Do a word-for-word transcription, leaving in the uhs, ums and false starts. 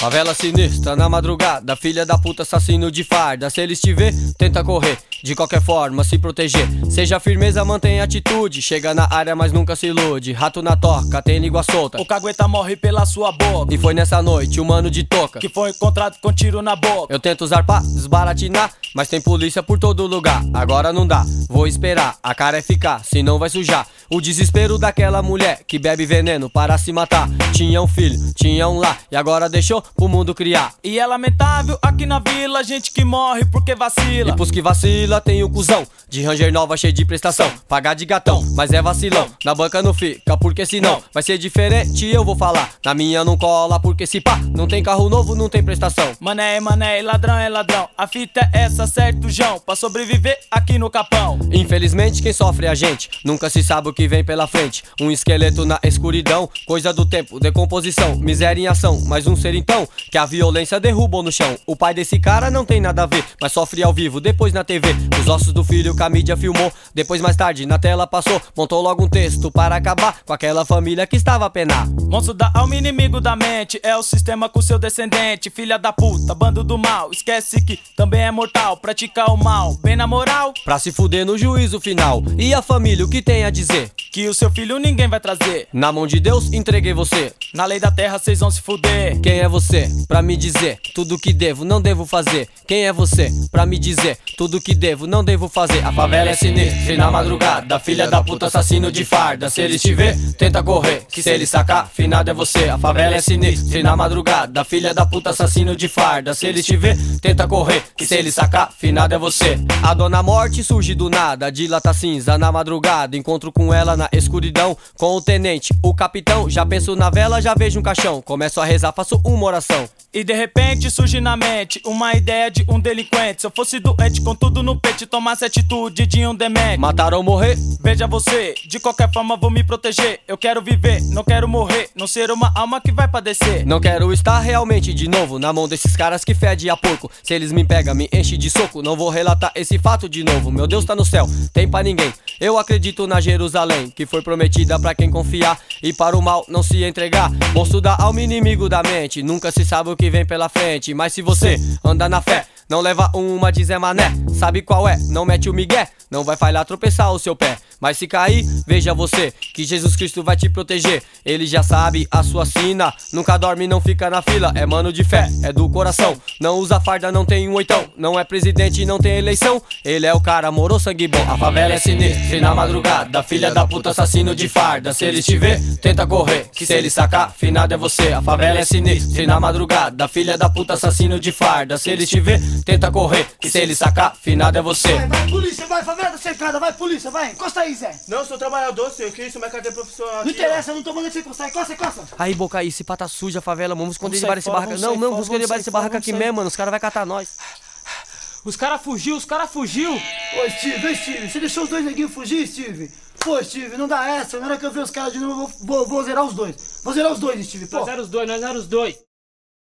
Favela sinistra na madrugada, filha da puta assassino de farda. Se eles te ver, tenta correr, de qualquer forma se proteger. Seja firmeza, mantenha atitude, chega na área mas nunca se ilude. Rato na toca, tem língua solta, o cagueta morre pela sua boca. E foi nessa noite o mano de toca que foi encontrado com tiro na boca. Eu tento usar pra desbaratinar, mas tem polícia por todo lugar. Agora não dá, vou esperar, a cara é ficar, senão vai sujar. O desespero daquela mulher que bebe veneno para se matar. Tinha um filho, tinha um lá, e agora deixou pro mundo criar. E é lamentável aqui na vila, gente que morre porque vacila. E pros que vacila tem o cuzão de Ranger nova cheio de prestação. Pagar de gatão, mas é vacilão. Na banca não fica, porque senão vai ser diferente, eu vou falar. Na minha não cola, porque se pá, não tem carro novo, não tem prestação. Mané é mané, ladrão é ladrão, a fita é essa, certo, João, pra sobreviver aqui no Capão. Infelizmente quem sofre é a gente, nunca se sabe o que vem pela frente. Um esqueleto na escuridão, coisa do tempo, decomposição. Miséria em ação, mais um ser então que a violência derrubou no chão. O pai desse cara não tem nada a ver, mas sofre ao vivo, depois na T V. Os ossos do filho que a mídia filmou, depois mais tarde na tela passou. Montou logo um texto para acabar com aquela família que estava a penar. Monstro da alma, inimigo da mente, é o sistema com seu descendente. Filha da puta, bando do mal, esquece que também é mortal. Praticar o mal, bem na moral, pra se fuder no juízo final. E a família, o que tem a dizer? Que o seu filho ninguém vai trazer. Na mão de Deus entreguei você, na lei da terra cês vão se fuder. Quem é você pra me dizer tudo que devo, não devo fazer? Quem é você pra me dizer tudo que devo, não devo fazer? A favela é sinistra e na madrugada, filha da puta assassino de farda. Se eles te ver, tenta correr, que se eles sacar, finado é você. A favela é sinistra e na madrugada, filha da puta assassino de farda. Se eles te ver, tenta correr, que se eles sacar, finado é você. A dona morte surge do nada, dilata cinza na madrugada. Encontro com ela na escuridão, com o tenente, o capitão. Já penso na vela, já vejo um caixão, começo a rezar, faço uma oração. E de repente surge na mente uma ideia de um delinquente. Se eu fosse doente com tudo no peito, tomasse atitude de um demente. Matar ou morrer? Veja você, de qualquer forma vou me proteger. Eu quero viver, não quero morrer, não ser uma alma que vai padecer. Não quero estar realmente de novo na mão desses caras que fede a porco. Se eles me pegam, me enche de soco, não vou relatar esse fato de novo. Meu Deus tá no céu, tem pra ninguém. Eu acredito na Jerusalém, que foi prometida pra quem confiar e para o mal não se entregar. Monstro da alma, inimigo da mente, nunca se sabe o que vem pela frente. Mas se você anda na fé, não leva uma de Zé Mané. Sabe qual é? Não mete o migué, não vai falhar tropeçar o seu pé. Mas se cair, veja você, que Jesus Cristo vai te proteger. Ele já sabe a sua sina, nunca dorme, não fica na fila. É mano de fé, é do coração, não usa farda, não tem um oitão. Não é presidente, não tem eleição, ele é o cara, morou sangue bom. A favela é sinistra e na madrugada, filha da puta assassino de farda. Se eles te ver, tenta correr, que se eles sacar, finado é você. A favela é sinistra e na madrugada, filha da puta assassino de farda. Se eles te ver, tenta correr, que se eles sacar, finado é você. Vai, vai polícia, vai, favela cercada, vai polícia, vai, encosta aí, Zé. Não, eu sou trabalhador, senhor, que isso, minha carteira profissional aqui. Não interessa, eu não tô mandando você encostar, encosta, encosta. Aí, boca aí, se pata suja a favela, vamos esconder Vamos debaixo desse fora, barraca. vamos Não, sair não, fora, vamos esconder vamos debaixo desse sair barraca fora, aqui vamos mesmo, mano. Os caras vão catar nós. Os caras fugiu, os caras fugiu. Ô, Steve, ô, Steve, você deixou os dois neguinhos fugir, Steve? Pô, Steve, não dá essa, na hora que eu ver os caras de novo, eu vou, vou, vou zerar os dois. Vou zerar os dois, Steve, pô. Nós era os dois, nós era os dois.